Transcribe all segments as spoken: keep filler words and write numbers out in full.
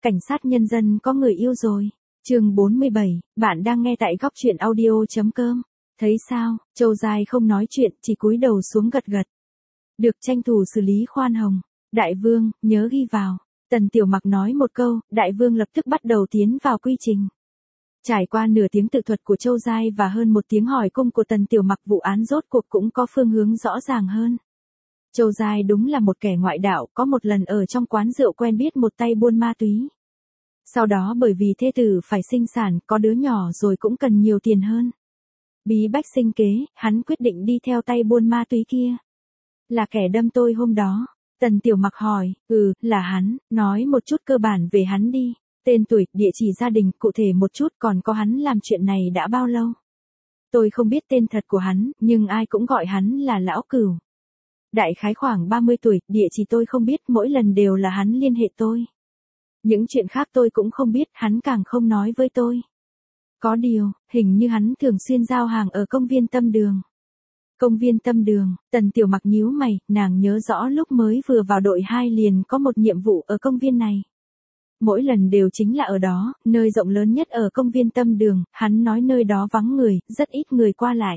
cảnh sát nhân dân có người yêu rồi. Chương bốn mươi bảy, bạn đang nghe tại góc truyện audio chấm com. Thấy sao, Châu Giai không nói chuyện, chỉ cúi đầu xuống gật gật. Được tranh thủ xử lý khoan hồng. Đại vương, nhớ ghi vào. Tần Tiểu Mặc nói một câu, Đại vương lập tức bắt đầu tiến vào quy trình. Trải qua nửa tiếng tự thuật của Châu Giai và hơn một tiếng hỏi cung của Tần Tiểu Mặc, vụ án rốt cuộc cũng có phương hướng rõ ràng hơn. Châu Giai đúng là một kẻ ngoại đạo, có một lần ở trong quán rượu quen biết một tay buôn ma túy. Sau đó bởi vì thê tử phải sinh sản, có đứa nhỏ rồi cũng cần nhiều tiền hơn. Bí bách sinh kế, hắn quyết định đi theo tay buôn ma túy kia. Là kẻ đâm tôi hôm đó. Tần Tiểu Mặc hỏi, ừ, là hắn, nói một chút cơ bản về hắn đi. Tên tuổi, địa chỉ gia đình, cụ thể một chút, còn có hắn làm chuyện này đã bao lâu. Tôi không biết tên thật của hắn, nhưng ai cũng gọi hắn là Lão Cửu. Đại khái khoảng ba mươi tuổi, địa chỉ tôi không biết, mỗi lần đều là hắn liên hệ tôi. Những chuyện khác tôi cũng không biết, hắn càng không nói với tôi. Có điều, hình như hắn thường xuyên giao hàng ở công viên Tâm Đường. Công viên Tâm Đường, Tần Tiểu Mặc nhíu mày, nàng nhớ rõ lúc mới vừa vào đội hai liền có một nhiệm vụ ở công viên này. Mỗi lần đều chính là ở đó, nơi rộng lớn nhất ở công viên Tâm Đường, hắn nói nơi đó vắng người, rất ít người qua lại.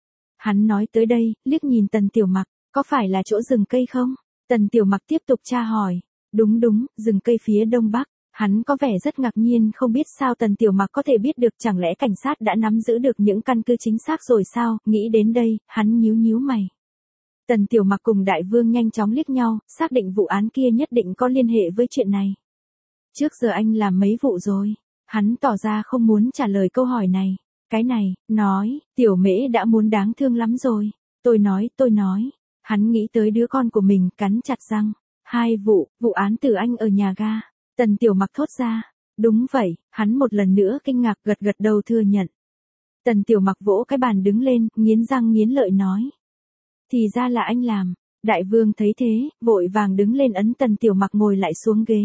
Hắn nói tới đây, liếc nhìn Tần Tiểu Mặc, có phải là chỗ rừng cây không? Tần Tiểu Mặc tiếp tục tra hỏi, đúng đúng, rừng cây phía đông bắc. Hắn có vẻ rất ngạc nhiên, không biết sao Tần Tiểu Mặc có thể biết được, chẳng lẽ cảnh sát đã nắm giữ được những căn cứ chính xác rồi sao? Nghĩ đến đây, hắn nhíu nhíu mày. Tần Tiểu Mặc cùng Đại Vương nhanh chóng liếc nhau, xác định vụ án kia nhất định có liên hệ với chuyện này. Trước giờ anh làm mấy vụ rồi? Hắn tỏ ra không muốn trả lời câu hỏi này. Cái này, nói, Tiểu Mễ đã muốn đáng thương lắm rồi. Tôi nói, tôi nói. Hắn nghĩ tới đứa con của mình, cắn chặt răng. Hai vụ, vụ án Tử Anh ở nhà ga. Tần Tiểu Mặc thốt ra. Đúng vậy, hắn một lần nữa kinh ngạc gật gật đầu thừa nhận. Tần Tiểu Mặc vỗ cái bàn đứng lên, nghiến răng nghiến lợi nói. Thì ra là anh làm. Đại Vương thấy thế, vội vàng đứng lên ấn Tần Tiểu Mặc ngồi lại xuống ghế.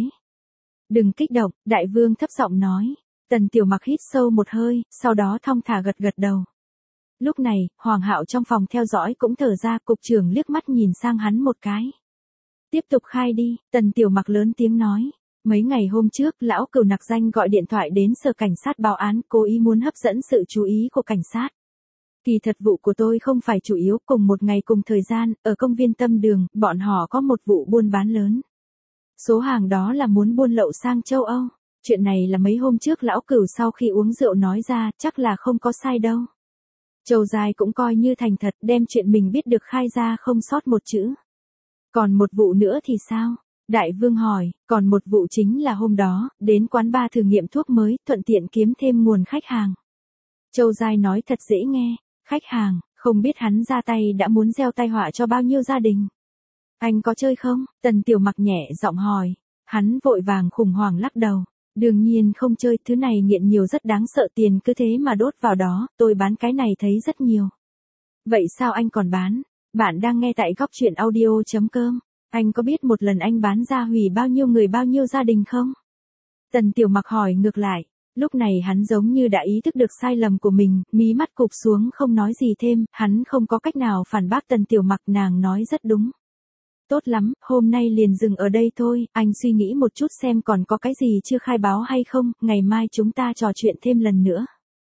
Đừng kích động, Đại Vương thấp giọng nói. Tần Tiểu Mặc hít sâu một hơi, sau đó thong thả gật gật đầu. Lúc này, Hoàng Hạo trong phòng theo dõi cũng thở ra, cục trưởng liếc mắt nhìn sang hắn một cái. Tiếp tục khai đi, Tần Tiểu Mặc lớn tiếng nói. Mấy ngày hôm trước, Lão Cửu nặc danh gọi điện thoại đến sở cảnh sát báo án, cố ý muốn hấp dẫn sự chú ý của cảnh sát. Kỳ thật vụ của tôi không phải chủ yếu, cùng một ngày cùng thời gian, ở công viên Tâm Đường, bọn họ có một vụ buôn bán lớn. Số hàng đó là muốn buôn lậu sang châu Âu. Chuyện này là mấy hôm trước Lão Cửu sau khi uống rượu nói ra, chắc là không có sai đâu. Châu Giai cũng coi như thành thật, đem chuyện mình biết được khai ra không sót một chữ. Còn một vụ nữa thì sao? Đại Vương hỏi, còn một vụ chính là hôm đó, đến quán bar thử nghiệm thuốc mới, thuận tiện kiếm thêm nguồn khách hàng. Châu Giai nói thật dễ nghe, khách hàng, không biết hắn ra tay đã muốn gieo tai họa cho bao nhiêu gia đình. Anh có chơi không? Tần Tiểu Mặc nhẹ giọng hỏi. Hắn vội vàng khủng hoảng lắc đầu. Đương nhiên không chơi, thứ này nghiện nhiều rất đáng sợ, tiền cứ thế mà đốt vào đó, tôi bán cái này thấy rất nhiều. Vậy sao anh còn bán? Bạn đang nghe tại góc truyện audio chấm com. Anh có biết một lần anh bán ra hủy bao nhiêu người bao nhiêu gia đình không? Tần Tiểu Mặc hỏi ngược lại. Lúc này hắn giống như đã ý thức được sai lầm của mình, mí mắt cụp xuống không nói gì thêm, hắn không có cách nào phản bác Tần Tiểu Mặc, nàng nói rất đúng. Tốt lắm, hôm nay liền dừng ở đây thôi, anh suy nghĩ một chút xem còn có cái gì chưa khai báo hay không, ngày mai chúng ta trò chuyện thêm lần nữa.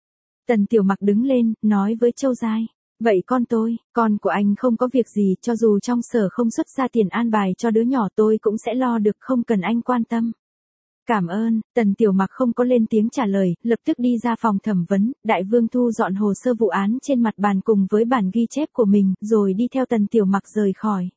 Tần Tiểu Mặc đứng lên, nói với Châu Giai. Vậy con tôi, con của anh không có việc gì, cho dù trong sở không xuất ra tiền an bài cho đứa nhỏ tôi cũng sẽ lo được, không cần anh quan tâm. Cảm ơn, Tần Tiểu Mặc không có lên tiếng trả lời, lập tức đi ra phòng thẩm vấn, Đại Vương thu dọn hồ sơ vụ án trên mặt bàn cùng với bản ghi chép của mình, rồi đi theo Tần Tiểu Mặc rời khỏi.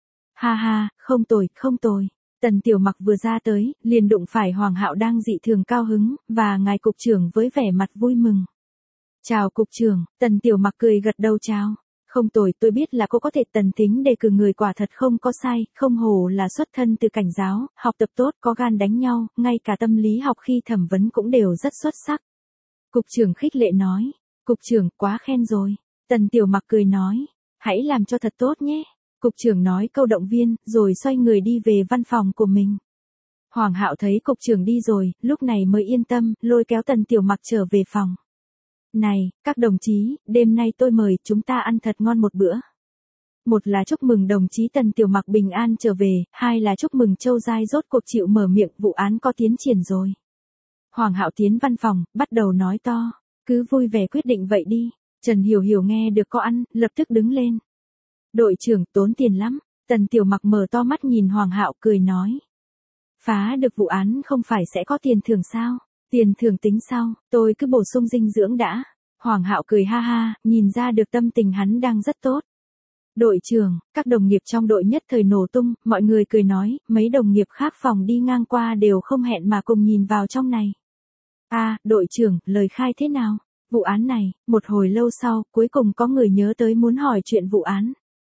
Ha ha, không tồi, không tồi. Tần Tiểu Mặc vừa ra tới, liền đụng phải Hoàng Hạo đang dị thường cao hứng, và ngài cục trưởng với vẻ mặt vui mừng. Chào cục trưởng, Tần Tiểu Mặc cười gật đầu chào. Không tồi, tôi biết là cô có thể Tần Thính đề cử người quả thật không có sai, không hổ là xuất thân từ cảnh giáo, học tập tốt, có gan đánh nhau, ngay cả tâm lý học khi thẩm vấn cũng đều rất xuất sắc. Cục trưởng khích lệ nói. Cục trưởng, quá khen rồi. Tần Tiểu Mặc cười nói. Hãy làm cho thật tốt nhé. Cục trưởng nói câu động viên, rồi xoay người đi về văn phòng của mình. Hoàng Hạo thấy cục trưởng đi rồi, lúc này mới yên tâm, lôi kéo Tần Tiểu Mặc trở về phòng. Này, các đồng chí, đêm nay tôi mời chúng ta ăn thật ngon một bữa. Một là chúc mừng đồng chí Tần Tiểu Mặc bình an trở về, hai là chúc mừng Châu Giai rốt cuộc chịu mở miệng, vụ án có tiến triển rồi. Hoàng Hạo tiến văn phòng, bắt đầu nói to, cứ vui vẻ quyết định vậy đi. Trần Hiểu Hiểu nghe được có ăn, lập tức đứng lên. Đội trưởng, tốn tiền lắm. Tần Tiểu Mặc mở to mắt nhìn Hoàng Hạo cười nói. Phá được vụ án không phải sẽ có tiền thưởng sao? Tiền thưởng tính sau, tôi cứ bổ sung dinh dưỡng đã. Hoàng Hạo cười ha ha, nhìn ra được tâm tình hắn đang rất tốt. Đội trưởng, các đồng nghiệp trong đội nhất thời nổ tung, mọi người cười nói, mấy đồng nghiệp khác phòng đi ngang qua đều không hẹn mà cùng nhìn vào trong này. A, à, đội trưởng, lời khai thế nào? Vụ án này, một hồi lâu sau, cuối cùng có người nhớ tới muốn hỏi chuyện vụ án.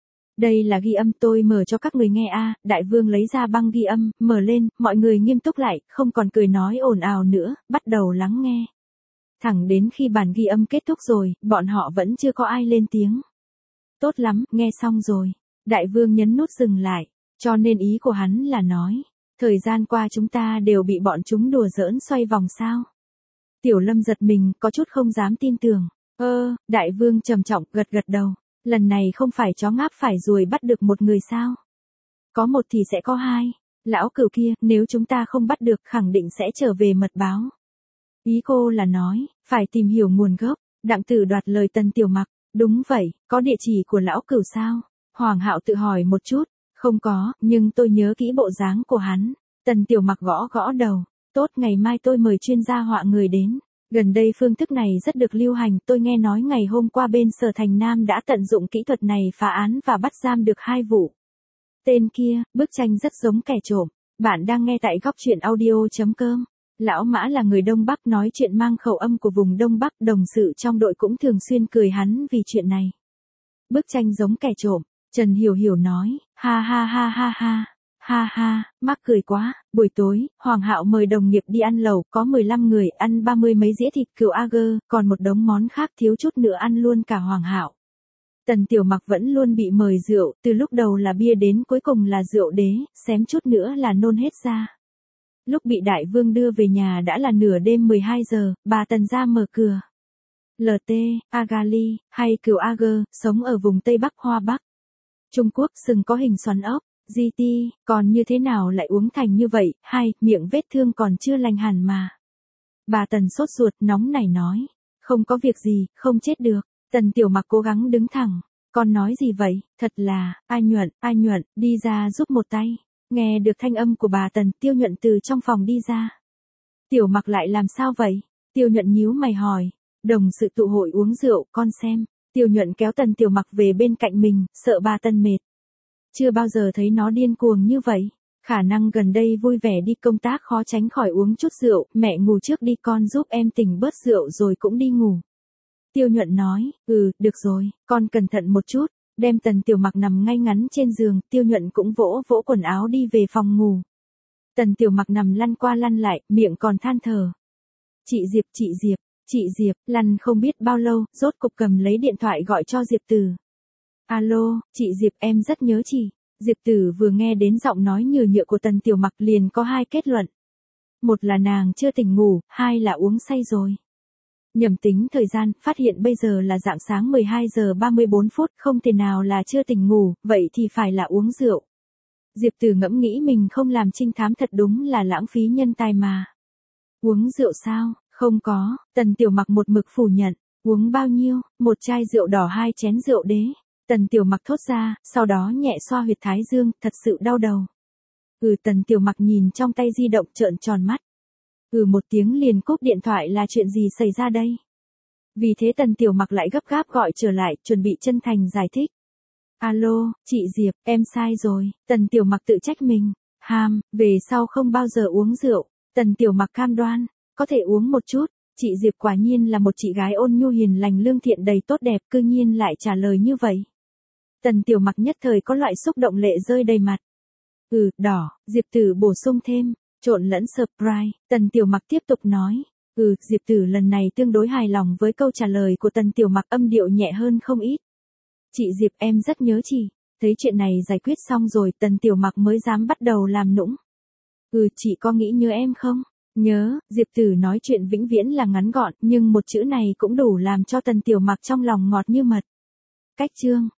Đây là ghi âm tôi mở cho các người nghe a. À, Đại Vương lấy ra băng ghi âm, mở lên, mọi người nghiêm túc lại, không còn cười nói ồn ào nữa, bắt đầu lắng nghe. Thẳng đến khi bản ghi âm kết thúc rồi, bọn họ vẫn chưa có ai lên tiếng. Tốt lắm, nghe xong rồi. Đại Vương nhấn nút dừng lại, cho nên ý của hắn là nói, thời gian qua chúng ta đều bị bọn chúng đùa giỡn xoay vòng sao. Tiểu Lâm giật mình, có chút không dám tin tưởng. Ơ, Đại Vương trầm trọng, gật gật đầu. Lần này không phải chó ngáp phải ruồi bắt được một người sao? Có một thì sẽ có hai. Lão cửu kia, nếu chúng ta không bắt được khẳng định sẽ trở về mật báo. Ý cô là nói, phải tìm hiểu nguồn gốc. Đặng Tử đoạt lời Tần Tiểu Mặc. Đúng vậy, có địa chỉ của lão cửu sao? Hoàng Hạo tự hỏi một chút. Không có, nhưng tôi nhớ kỹ bộ dáng của hắn. Tần Tiểu Mặc gõ gõ đầu. Tốt, ngày mai tôi mời chuyên gia họa người đến. Gần đây phương thức này rất được lưu hành, tôi nghe nói ngày hôm qua bên Sở Thành Nam đã tận dụng kỹ thuật này phá án và bắt giam được hai vụ. Tên kia, bức tranh rất giống kẻ trộm. Bạn đang nghe tại góc truyện audio chấm com. Lão Mã là người Đông Bắc nói chuyện mang khẩu âm của vùng Đông Bắc, đồng sự trong đội cũng thường xuyên cười hắn vì chuyện này. Bức tranh giống kẻ trộm, Trần Hiểu Hiểu nói, ha ha ha ha ha. Ha ha, mắc cười quá. Buổi tối, Hoàng Hạo mời đồng nghiệp đi ăn lẩu, có mười lăm người, ăn ba mươi mấy dĩa thịt cừu Ager, còn một đống món khác thiếu chút nữa ăn luôn cả Hoàng Hạo. Tần Tiểu Mặc vẫn luôn bị mời rượu, từ lúc đầu là bia đến cuối cùng là rượu đế, xém chút nữa là nôn hết ra. Lúc bị Đại Vương đưa về nhà đã là nửa đêm mười hai giờ, bà Tần ra mở cửa. lờ tê, Agali, hay cừu Ager, sống ở vùng Tây Bắc Hoa Bắc. Trung Quốc sừng có hình xoắn ốc. giê tê, còn như thế nào lại uống thành như vậy, hay, miệng vết thương còn chưa lành hẳn mà. Bà Tần sốt ruột, nóng nảy nói. Không có việc gì, không chết được. Tần Tiểu Mặc cố gắng đứng thẳng. Con nói gì vậy, thật là, ai Nhuận, ai Nhuận, đi ra giúp một tay. Nghe được thanh âm của bà Tần, Tiêu Nhuận từ trong phòng đi ra. Tiểu Mặc lại làm sao vậy? Tiêu Nhuận nhíu mày hỏi. Đồng sự tụ hội uống rượu, con xem. Tiêu Nhuận kéo Tần Tiểu Mặc về bên cạnh mình, sợ bà Tần mệt. Chưa bao giờ thấy nó điên cuồng như vậy. Khả năng gần đây vui vẻ đi công tác khó tránh khỏi uống chút rượu, mẹ ngủ trước đi con giúp em tỉnh bớt rượu rồi cũng đi ngủ. Tiêu Nhuận nói, ừ, được rồi, con cẩn thận một chút, đem Tần Tiểu Mặc nằm ngay ngắn trên giường, Tiêu Nhuận cũng vỗ vỗ quần áo đi về phòng ngủ. Tần Tiểu Mặc nằm lăn qua lăn lại, miệng còn than thở. Chị Diệp, chị Diệp, chị Diệp, lăn không biết bao lâu, rốt cục cầm lấy điện thoại gọi cho Diệp Tử. Alo, chị Diệp, em rất nhớ chị. Diệp Tử vừa nghe đến giọng nói nhừ nhựa của Tần Tiểu Mặc liền có hai kết luận. Một là nàng chưa tỉnh ngủ, hai là uống say rồi. Nhầm tính thời gian, phát hiện bây giờ là rạng sáng mười hai giờ ba mươi bốn phút, không thể nào là chưa tỉnh ngủ, vậy thì phải là uống rượu. Diệp Tử ngẫm nghĩ mình không làm trinh thám thật đúng là lãng phí nhân tài mà. Uống rượu sao? Không có, Tần Tiểu Mặc một mực phủ nhận. Uống bao nhiêu? Một chai rượu đỏ hai chén rượu đế. Tần Tiểu Mặc thốt ra, sau đó nhẹ xoa huyệt thái dương, thật sự đau đầu. Ừ, Tần Tiểu Mặc nhìn trong tay di động trợn tròn mắt. Ừ, một tiếng liền cúp điện thoại, là chuyện gì xảy ra đây? Vì thế Tần Tiểu Mặc lại gấp gáp gọi trở lại, chuẩn bị chân thành giải thích. Alo, chị Diệp, em sai rồi. Tần Tiểu Mặc tự trách mình. Ham, về sau không bao giờ uống rượu. Tần Tiểu Mặc cam đoan, có thể uống một chút. Chị Diệp quả nhiên là một chị gái ôn nhu hiền lành lương thiện đầy tốt đẹp, cư nhiên lại trả lời như vậy. Tần Tiểu Mặc nhất thời có loại xúc động lệ rơi đầy mặt. Ừ, đỏ, Diệp Tử bổ sung thêm, trộn lẫn surprise. Tần Tiểu Mặc tiếp tục nói. Ừ, Diệp Tử lần này tương đối hài lòng với câu trả lời của Tần Tiểu Mặc, âm điệu nhẹ hơn không ít. Chị Diệp, em rất nhớ chị. Thấy chuyện này giải quyết xong rồi, Tần Tiểu Mặc mới dám bắt đầu làm nũng. Ừ, chị có nghĩ nhớ em không? Nhớ, Diệp Tử nói chuyện vĩnh viễn là ngắn gọn, nhưng một chữ này cũng đủ làm cho Tần Tiểu Mặc trong lòng ngọt như mật. Cách chương